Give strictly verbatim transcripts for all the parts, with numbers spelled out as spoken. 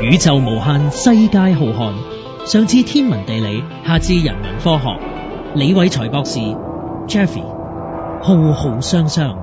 宇宙無限，世界浩瀚，上至天文地理，下至人文科學。李偉才博士 Jeffy 浩浩湯湯。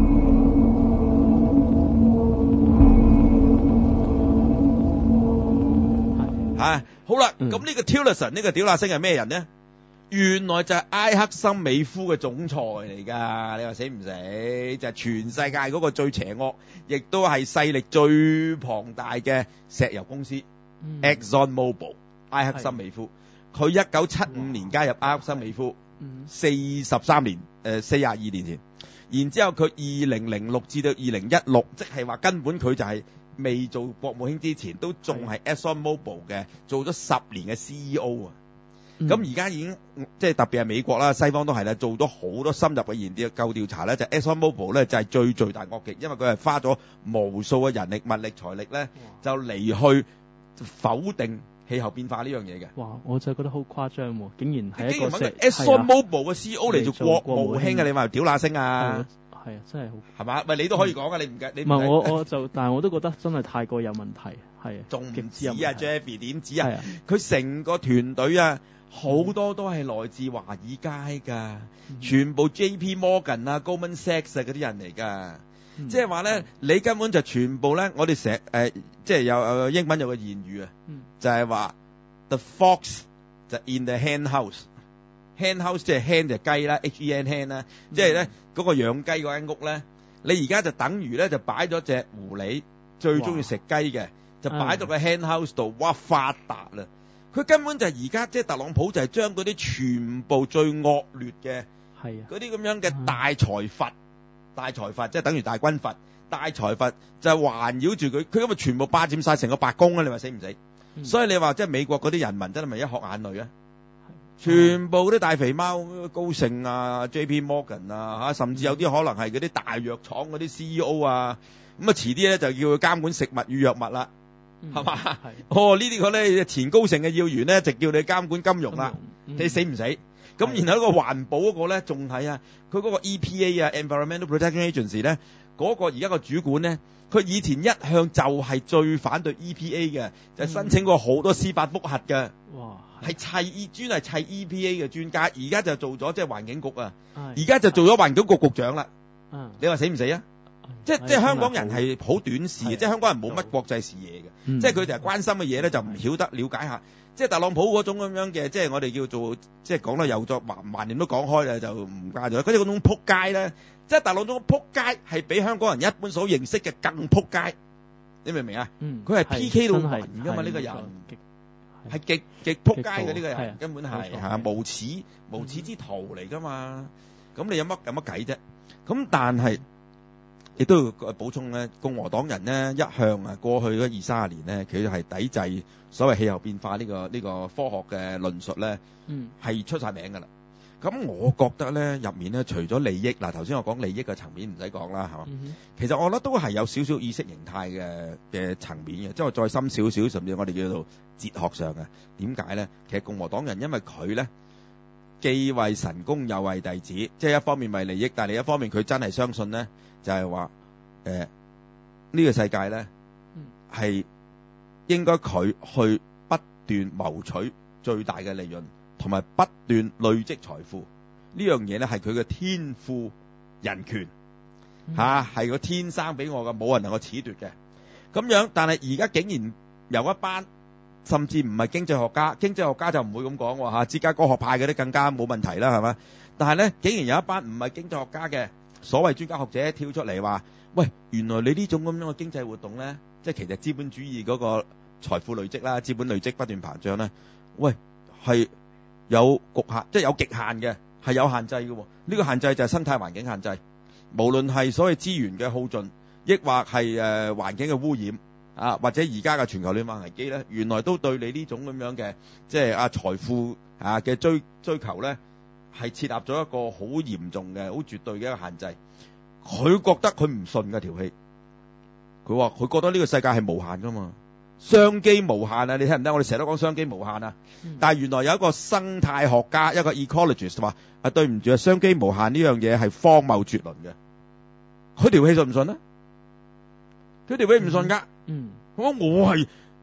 啊，好啦，咁呢、嗯、個 Tillerson 呢個屌乸星係咩人呢？原來就係埃克森美孚嘅總裁嚟㗎，你話死唔死？就係、是、全世界嗰個最邪惡，亦都係勢力最龐大嘅石油公司、嗯、Exxon Mobil 埃克森美孚。佢一九七五年加入埃克森美孚，四十三年，誒四廿二年前。然之後佢二零零六至到二零一六，即係話根本佢就係未做國務卿之前，都仲係 Exxon Mobil 嘅，做咗十年嘅 C E O 啊。咁而家已經即係特別係美國啦，西方都係啦，做咗好多深入嘅研究調查咧，就 Exxon Mobil 咧就係最最大惡極，因為佢係花咗無數嘅人力、物力、財力咧，就嚟去否定氣候變化呢樣嘢嘅。 哇！我就覺得好誇張喎，竟然係一個 Exxon Mobil 嘅 C E O 嚟做國務卿啊！你話屌乸星啊？ 係啊，真係好係嘛？喂，你都可以講啊！你唔計你唔係我我就，但係我都覺得真係太過有問題，係仲唔止啊 Jeffy 點止啊？ 係啊， 佢成個團隊啊！好多都係來自華爾街噶、嗯，全部 J P Morgan 啊、Goldman Sachs 啊嗰啲人嚟噶，即係話咧，你根本就全部咧，我哋成誒，即係有有英文有個諺語啊、嗯，就係、是、話 The fox 就 in the hen house，hen house 即係 hen 就雞啦 ，H E N hen 啦，即係咧嗰個養雞嗰間屋咧，你而家就等於咧就擺咗隻狐狸最中意食雞嘅，就擺到個 hen house 度，哇發達啦！佢根本就係而家即係特朗普就係將嗰啲全部最惡劣嘅係啊嗰啲咁樣嘅大財閥、大財閥即係等於大軍閥、大財閥就係環繞住佢，佢咁咪全部霸佔晒成個白宮啊！你話死唔死？嗯、所以你話即係美國嗰啲人民真係咪一殼眼淚啊？全部啲大肥貓高盛啊、J P Morgan 啊嚇，甚至有啲可能係嗰啲大藥廠嗰啲 C E O 啊，咁啊遲啲咧就叫佢監管食物與藥物啦。係、嗯、嘛？哦，呢啲個咧前高盛嘅要員咧，就叫你監管金融啦、嗯。你死唔死？咁、嗯、然後嗰個環保嗰個咧，仲係啊，佢嗰個 E P A 啊 ，Environmental Protection Agency 咧，嗰、嗰個而家個主管咧，佢以前一向就係最反對 E P A 嘅，就係、申請過好多司法覆核嘅。哇！係砌專係砌 E P A 嘅專家，而家就做咗即係環境局啊，而家就做咗環境局局長啦。嗯，你話死唔死啊？即係即係香港人係好短視嘅，即係香港人冇乜國際視野嘅、嗯，即係佢哋係關心嘅嘢咧就唔曉得了解下。即係特朗普嗰種咁樣嘅，即係我哋叫做即係講得有作橫橫掂都講開啦，就唔加咗。嗰啲嗰種撲街咧，即係特朗普撲街係比香港人一般所認識嘅更撲街，你明唔明啊？佢係 P K 到暈㗎嘛，呢個人係極極撲街嘅呢個人，根本係嚇無恥無恥之徒嚟㗎嘛。咁你有乜有乜計啫？咁但係。亦都要補充咧，共和黨人呢一向啊，過去嗰二三十年呢，佢係抵制所謂氣候變化呢、呢個呢、呢個科學嘅論述咧，係、嗯、出晒名噶啦。咁我覺得咧入面咧，除咗利益嗱，頭先我講利益嘅層面唔使講啦，係嘛、嗯？其實我覺得都係有少少意識形態嘅嘅層面嘅，即係我再深少少，甚至我哋叫做哲學上嘅。點解咧？其實共和黨人因為佢咧既為神功又為弟子，即係一方面為利益，但係另一方面佢真係相信咧。就係話誒呢個世界咧係應該佢去不斷謀取最大嘅利潤，同埋不斷累積財富。呢樣嘢咧係佢嘅天賦人權吓，係個天生俾我嘅，冇人能夠褫奪嘅。咁樣，但係而家竟然有一班甚至唔係經濟學家，經濟學家就唔會咁講喎吓，芝加哥學派嗰啲更加冇問題啦，係嘛？但係咧竟然有一班唔係經濟學家嘅。所謂專家學者跳出嚟話，喂，原來你呢種咁樣嘅經濟活動咧，即係其實資本主義嗰個財富累積啦，資本累積不斷膨脹咧，喂，係有局限，即係有極限嘅，係有限制嘅。呢個限制就係生態環境限制，無論係所謂資源嘅耗盡，抑或係誒環境嘅污染啊，或者而家嘅全球暖化危機咧，原來都對你呢種咁樣嘅即係啊財富啊嘅追追求咧。係設立咗一個好嚴重嘅、好絕對嘅一個限制。佢覺得佢唔信嘅條氣，佢話佢覺得呢個世界係無限噶嘛，商機無限啊！你聽唔聽？我哋成日都講商機無限啊，嗯、但係原來有一個生態學家，一個 ecologist 話啊，對唔住啊，商機無限呢樣嘢係荒謬絕倫嘅。佢條氣信唔信啊？佢條氣唔信噶。嗯，我我係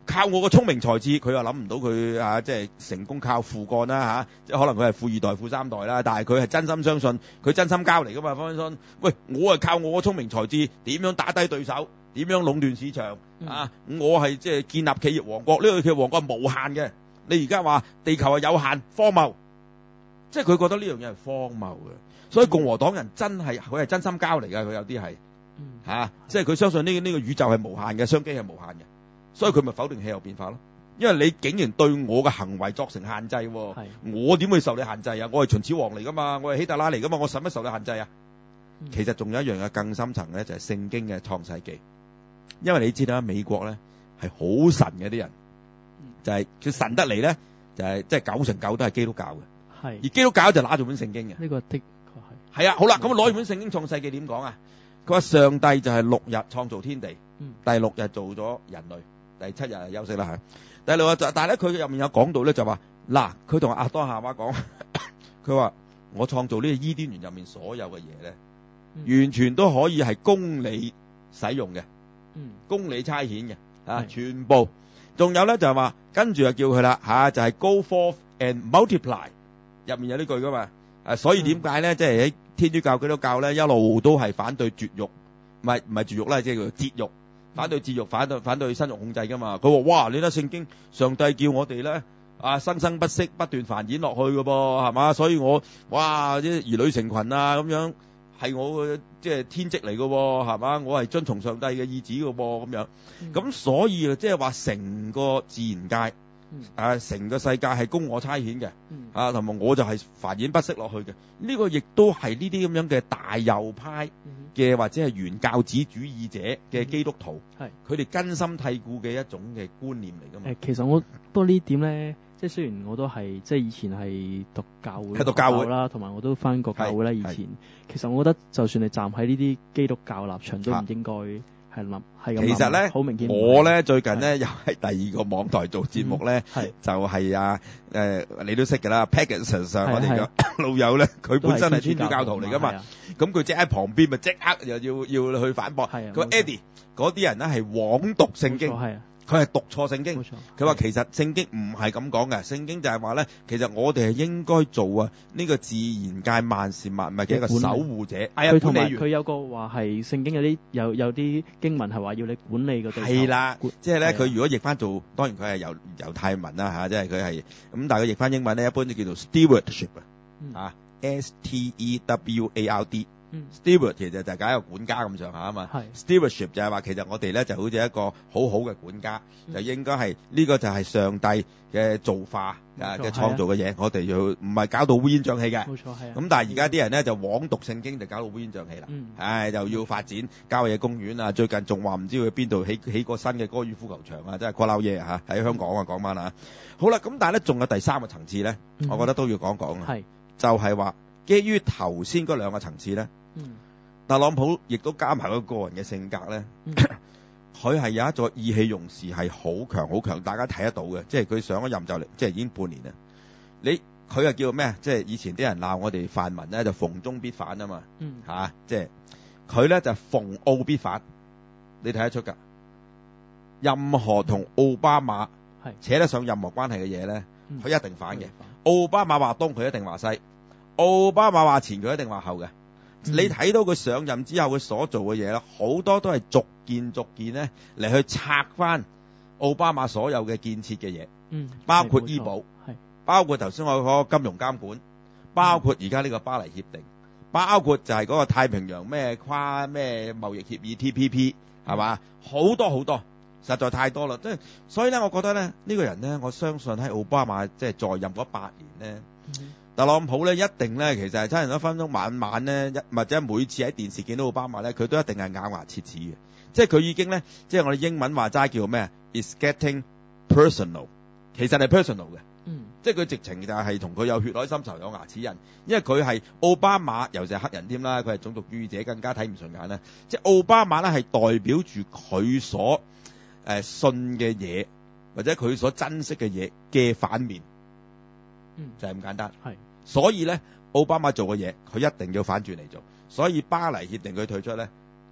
靠我個聰明才智，佢又諗唔到佢啊，即係成功靠父幹啦嚇，即係可能佢係富二代、富三代啦，但係佢係真心相信，佢真心交嚟噶嘛，方生。喂，我係靠我個聰明才智，點樣打低對手，點樣壟斷市場、嗯、啊？我係即係建立企業王國，呢個企業王國係無限嘅。你而家話地球係有限，荒謬，即係佢覺得呢樣嘢係荒謬嘅。所以共和黨人真係佢係真心交嚟㗎，佢有啲係嚇，即係佢相信呢、呢個呢、呢個宇宙係無限嘅，商機係無限嘅。所以佢咪否定氣候變化咯？因為你竟然對我嘅行為作成限制，我點會受你限制啊？我係秦始皇嚟噶嘛，我係希特拉嚟噶嘛，我使乜受你限制啊？嗯、其實仲有一樣嘢更深層咧，就係聖經嘅創世記。因為你知道美國咧係好神嘅啲人，就係、是、佢神得嚟咧，就係即係九成九都係基督教嘅。係而基督教就拿住本聖經嘅。呢個的確係。係啊，好啦，咁攞住本聖經創世記點講啊？佢話上帝就係六日創造天地，嗯、第六日做咗人類。第七日休息啦嚇，第六日就但係咧佢入面有講到咧就話嗱，佢同亞當夏娃講，佢話我創造呢個伊甸園入面所有嘅嘢咧，嗯、完全都可以係供你使用嘅，嗯、供你差遣嘅啊，全部。仲有咧就係話跟住就叫佢啦嚇，就係、是、Go forth and multiply， 入面有呢句噶嘛，啊所以點解咧即係喺天主教基督教咧一路都係反對絕育，唔係唔係絕育啦，即係叫節育。反對節育，反對反對生育控制噶嘛？佢話：哇！你睇聖經，上帝叫我哋咧啊生生不息，不斷繁衍落去噶噃，係嘛？所以我哇啲兒女成群啊咁樣，係我嘅即係天職嚟噶，係嘛？我係遵從上帝嘅意志噶噃，咁樣。咁、嗯、所以啊，即係話成個自然界、嗯、啊，成個世界係供我差遣嘅、嗯、啊，同埋我就係繁衍不息落去嘅。呢、這個亦都係呢啲咁樣嘅大右派嘅或者係原教旨主義者嘅基督徒，係佢哋根深蒂固嘅一種嘅觀念嚟㗎嘛。誒，其實我不過呢點咧，即係雖然我都係即係以前係讀教會，係讀教會啦，同埋我都返過教會啦。以前其實我覺得，就算你站喺呢啲基督教立場，都唔應該係諗係咁。其實咧，好明顯，我咧最近咧又係第二個網台做節目咧，係就係啊誒，你都識㗎啦 ，Pegasus 上我哋嘅老友咧，佢本身係天主教徒嚟㗎嘛。咁佢即喺旁邊咪即刻又要要去反駁。佢話 Eddie 嗰啲人咧係枉讀聖經，佢係讀錯聖經。佢話其實聖經唔係咁講嘅，聖經就係話咧，其實我哋係應該做啊呢個自然界萬事萬物嘅一個守護者。佢同埋佢有個話係聖經有啲有有啲經文係話要你管理個地球。係啦，即係咧佢如果譯翻做，當然佢係由猶太文啦嚇，即係佢係咁，但係佢譯翻英文咧，一般都叫做 stewardship 啊。S T E W A R D，嗯、steward 其實就係解一個管家咁上下啊嘛。stewardship 就係話其實我哋咧就好似一個好好嘅管家，嗯、就應該係呢、呢個就係上帝嘅造化啊嘅創造嘅嘢，我哋要唔係搞到烏煙瘴氣嘅。冇錯係啊。咁但係而家啲人咧就枉讀聖經就搞到烏煙瘴氣啦。嗯。唉，又要發展郊野公園啊，最近仲話唔知去邊度起起個新嘅高爾夫球場啊，真係 call 嘢嚇喺香港啊講翻啊。好啦，咁但係咧仲有第三個層次咧，嗯、我覺得都要講講啊。係。就係、是、話，基於頭先嗰兩個層次咧，嗯、特朗普亦都加埋佢個人嘅性格咧，佢係、嗯、有一座意氣用事係好強好強，大家睇得到嘅。即係佢上咗任就嚟，即係已經半年啦。你佢又叫咩？即係以前啲人鬧我哋泛民咧，就逢中必反啊嘛，嚇、嗯啊！即係佢咧就逢奧必反，你睇得出㗎。任何同奧巴馬扯得上任何關係嘅嘢咧，佢、嗯、一定反嘅。奧巴馬話東，佢一定話西；奧巴馬話前，佢一定話後嘅。嗯、你睇到佢上任之後佢所做嘅嘢咧，好多都係逐件逐件咧嚟去拆翻奧巴馬所有嘅建設嘅嘢，嗯，包括醫保，係包括頭先我講金融監管，包括而家呢個巴黎協定，包括就係嗰個太平洋咩跨咩貿易協議 T P P 係嘛，好多好多。實在太多啦，即係所以咧，我覺得咧，呢、呢個人咧，我相信喺奧巴馬即係在任嗰八年咧，嗯、特朗普咧一定咧，其實係差人一分鐘晚晚咧，一或者每次喺電視見到奧巴馬咧，佢都一定係咬牙切齒嘅，即係佢已經咧，即係我哋英文話齋叫咩 ？It's getting personal， 其實係 personal 嘅，嗯，即係佢直情就係同佢有血海深仇有牙齒印，因為佢係奧巴馬，尤其係黑人添啦，佢係種族主義者，更加睇唔順眼啦。即係奧巴馬咧係代表住佢所誒、呃、信嘅嘢，或者佢所珍惜嘅嘢嘅反面，嗯，就係咁簡單。係，所以咧，奧巴馬做嘅嘢，佢一定要反轉嚟做。所以巴黎協定佢退出咧，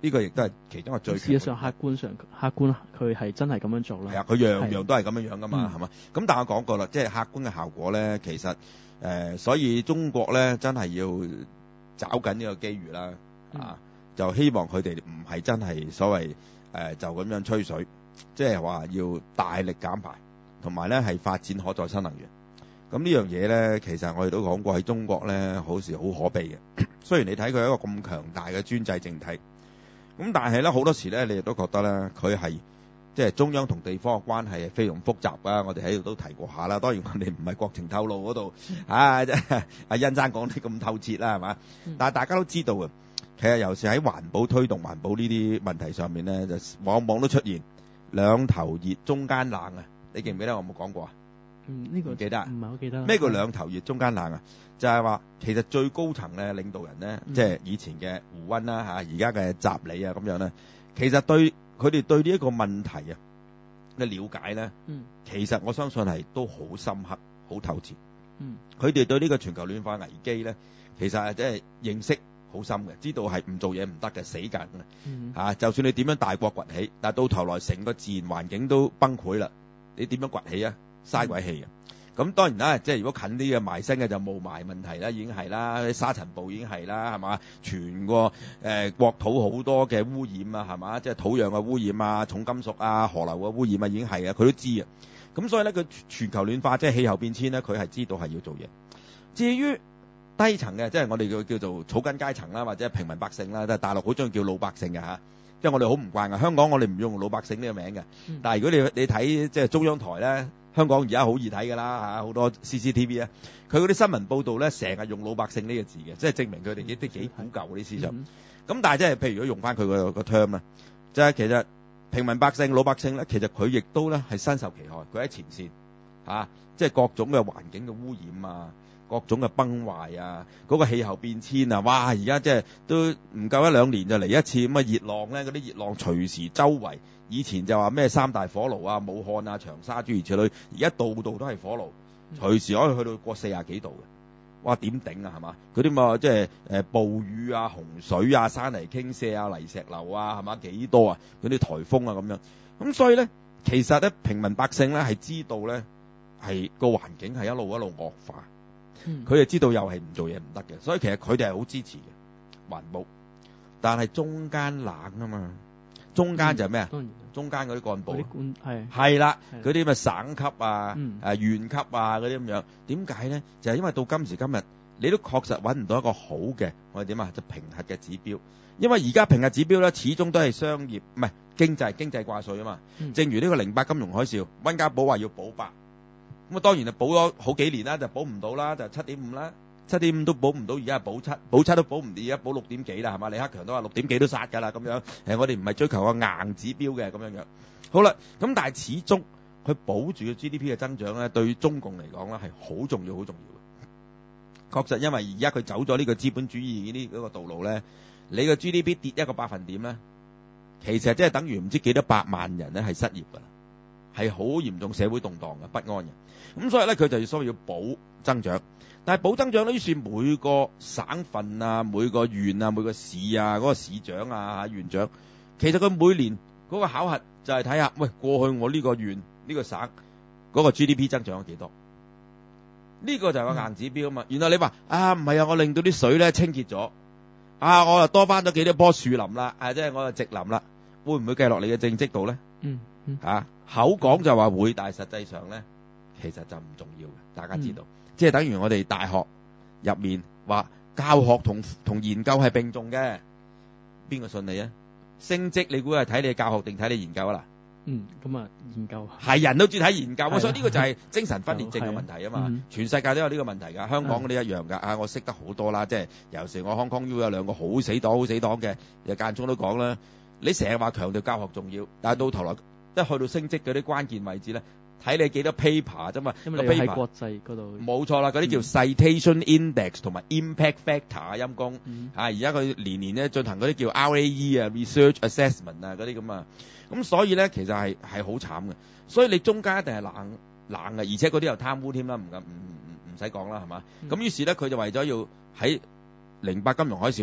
呢個亦都係其中一個最事實上客觀上客觀佢係真係咁樣做啦。 係啊，佢樣樣都係咁樣樣噶嘛，係嗯嘛？咁但係我講過啦，即係客觀嘅效果咧，其實誒、呃，所以中國咧真係要找緊呢個機遇啦， 嗯、 啊，就希望佢哋唔係真係所謂誒、呃、就咁樣吹水，即係話要大力減排，同埋咧係發展可再生能源。咁呢樣嘢咧，其實我哋都講過喺中國咧，好似好可悲嘅。雖然你睇佢係一個咁強大嘅專制政體，咁但係咧好多時咧，你亦都覺得咧，佢係即係中央同地方嘅關係係非常複雜啊！我哋喺度都提過下啦。當然我哋唔係國情透露嗰度，啊，即係阿欣生講啲咁透徹啦，係嘛？但係大家都知道嘅，其實尤其喺環保推動環保呢啲問題上面咧，就往往都出現兩頭熱中間冷啊！你記唔記得我有冇講過啊？ 嗯，呢、這個記得唔係好記得。 咩叫兩頭熱中間冷啊？就係、是、話其實最高層嘅領導人咧， 嗯、 即係以前嘅胡溫啦嚇，而家嘅習理啊咁樣咧，其實對佢哋對呢一個問題啊嘅了解咧， 嗯， 其實我相信係都好深刻、好透徹。 嗯， 佢哋對呢個全球暖化危機咧，其實係即係認識好深嘅，知道係唔做嘢唔得嘅，死緊嘅。 嗯， 啊，就算你點樣大國崛起，但係到頭來成個自然環境都崩潰啦，你點樣崛起啊？嘥鬼氣啊！咁、嗯、當然啦，即係如果近啲嘅埋身嘅就霧霾問題啦，已經係啦，沙塵暴已經係啦，係嘛？全個誒、呃、國土好多嘅污染啊，係嘛？即係土壤嘅污染啊、重金屬啊、河流嘅污染啊，已經係啊，佢都知啊。咁所以咧，佢全球暖化即係氣候變遷咧，佢係知道係要做嘢。至於低層嘅，即係我哋叫叫做草根階層啦，或者平民百姓啦，即係大陸好中意叫老百姓嘅嚇。即係我哋好唔慣嘅，香港我哋唔用老百姓呢個名嘅。 嗯、 但係如果你你睇即係中央台咧，香港而家好易睇㗎啦嚇，好多 C C T V 啊，佢嗰啲新聞報導咧，成日用老百姓呢個字嘅，即係證明佢哋啲幾古舊嗰啲思想。咁、嗯、但係即係譬如如果用翻佢個個 term 啊，即係其實平民百姓、老百姓咧，其實佢亦都咧係身受其害，佢喺前線嚇，即係各種嘅環境嘅污染啊。各種嘅崩壞啊，嗰、那個氣候變遷啊，哇！而家即係都唔夠一兩年就嚟一次咁嘅熱浪咧，嗰啲熱浪隨時周圍。以前就話咩三大火爐啊，武漢啊、長沙諸如此類，而家度度都係火爐，隨時可以去到過四十幾度嘅。哇！點頂啊，係嘛？嗰啲嘛即係誒暴雨啊、洪水啊、山泥傾瀉啊、泥石流啊，係嘛？幾多啊？嗰啲颱風啊咁樣。咁所以咧，其實咧平民百姓咧係知道咧係個環境係一路一路惡化。佢哋知道又係唔做嘢唔得嘅，所以其實佢哋係好支持嘅環保，但係中間冷啊嘛，中間就係咩啊？中間嗰啲幹部係係啦，嗰啲咩省級啊、 嗯、 誒縣級啊嗰啲咁樣，點解咧？就係因為到今時今日，你都確實揾唔到一個好嘅我哋點啊，就評核嘅指標，因為而家評核指標咧，始終都係商業唔係經濟經濟掛帥啊嘛。 嗯、正如呢個零八金融海嘯，溫家寶話要保八。咁啊，當然就保咗好幾年啦，就保唔到啦，就七點五啦，七點五都保唔到，而家係保七，保七都保唔掂，而家保六點幾啦，係嘛？李克強都話六點幾都殺㗎啦，咁樣誒，我哋唔係追求個硬指標嘅咁樣樣。好啦，咁但係始終佢保住個 G D P 嘅增長咧，對中共嚟講咧係好重要、好重要嘅。確實，因為而家佢走咗呢個資本主義呢嗰個道路咧，你個 G D P 跌一個百分點咧，其實即係等於唔知幾多百萬人咧係失業㗎啦，係好嚴重社會動盪嘅不安嘅。咁所以咧，佢就要需要保增長，但係保增長咧，於是每個省份啊、每個縣啊、每個市啊、嗰、那個市長啊、縣長，其實佢每年嗰個考核就係睇下，喂，過去我呢個縣、呢、這個省嗰、那個 G D P 增長咗幾多？呢、這個就係個硬指標啊嘛。嗯、原來你話啊，唔係啊，我令到啲水咧清潔咗，啊，我又多翻咗幾多棵樹林啦，啊，即係我又植林啦，會唔會計落你嘅政績度咧？ 嗯嗯， 嚇、啊，口講就話會，但係實際上咧。其實就唔重要嘅，大家知道，嗯、即係等於我哋大學入面話教學同同研究係並重嘅，邊個信你啊？升職你估係睇你教學定睇你研究啊？嗱， 嗯，咁啊研究係人都中意睇研究啊，所以呢個就係精神分裂症嘅問題啊嘛。 嗯、 全世界都有呢個問題㗎，香港嗰啲一樣㗎。啊，我識得好多啦，即係有時我 Hong Kong U 有兩個好死黨好死黨嘅，又間中都講啦。你成日話強調教學重要，但係到頭來一去到升職嗰啲關鍵位置咧。睇你幾多 paper 啫嘛， 因為你喺國際嗰度冇錯啦，嗰啲叫 citation index 同埋 impact factor 啊，陰公啊，而家佢年年咧進行嗰啲叫 R A E 啊 research assessment 啊嗰啲咁啊，咁所以咧其實係係好慘嘅，所以你中間一定係冷冷嘅，而且嗰啲又貪污添啦，唔唔唔唔使講啦係嘛，咁、嗯、於是咧佢就為咗要喺零八金融海嘯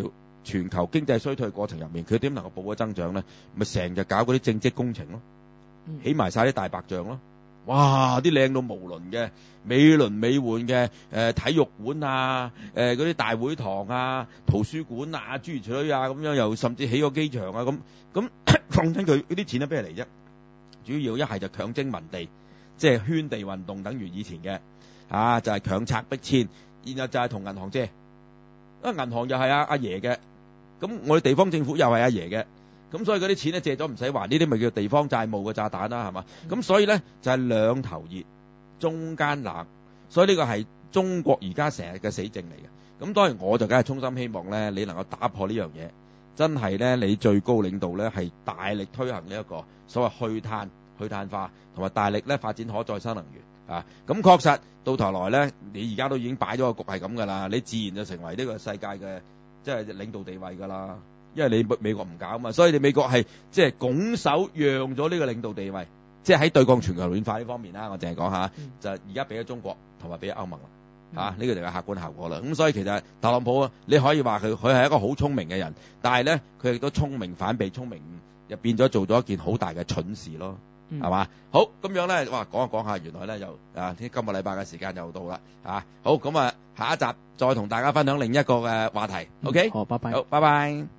全球經濟衰退過程入面，佢點能夠保咗增長咧？咪成日搞嗰啲政績工程咯，起埋晒啲大白象咯。哇！啲靚到無倫嘅，美輪美奐嘅，誒、呃、體育館啊，誒嗰啲大會堂啊、圖書館啊、諸如此類啊，咁樣又甚至起個機場啊，咁咁講真，佢嗰啲錢喺邊嚟啫？主要一係就強徵民地，即係圈地運動，等於以前嘅啊，就係、是、強拆逼遷，然後就係同銀行借，因為銀行又係阿阿爺嘅，咁我哋地方政府又係阿爺嘅。咁所以嗰啲錢咧借咗唔使還，呢啲咪叫地方債務嘅炸彈啦，係嘛？咁、嗯、所以咧就係、是、兩頭熱，中間冷，所以呢個係中國而家成日嘅死症嚟嘅。咁當然我就梗係衷心希望咧，你能夠打破呢樣嘢，真係咧你最高領導咧係大力推行呢一個所謂去碳、去碳化，同埋大力咧發展可再生能源啊。咁確實到頭來咧，你而家都已經擺咗個局係咁噶啦，你自然就成為呢個世界嘅即係領導地位噶啦。因為你美國唔搞嘛，所以你美國係即係拱手讓咗呢個領導地位，即係喺對抗全球暖化呢方面啦。我淨係講下，嗯、就而家俾咗中國同埋俾咗歐盟啦，嚇、嗯、呢、啊呢個就係客觀效果啦。咁所以其實特朗普啊，你可以話佢佢係一個好聰明嘅人，但係咧佢亦都聰明反被聰明誤，又變咗做咗一件好大嘅蠢事咯，係、嗯、嘛？好咁樣咧，哇講下講下，原來咧又啊，今個禮拜嘅時間又到啦，啊好咁啊，下一集再同大家分享另一個嘅話題、嗯、，OK？ 好，拜拜， 好，拜拜。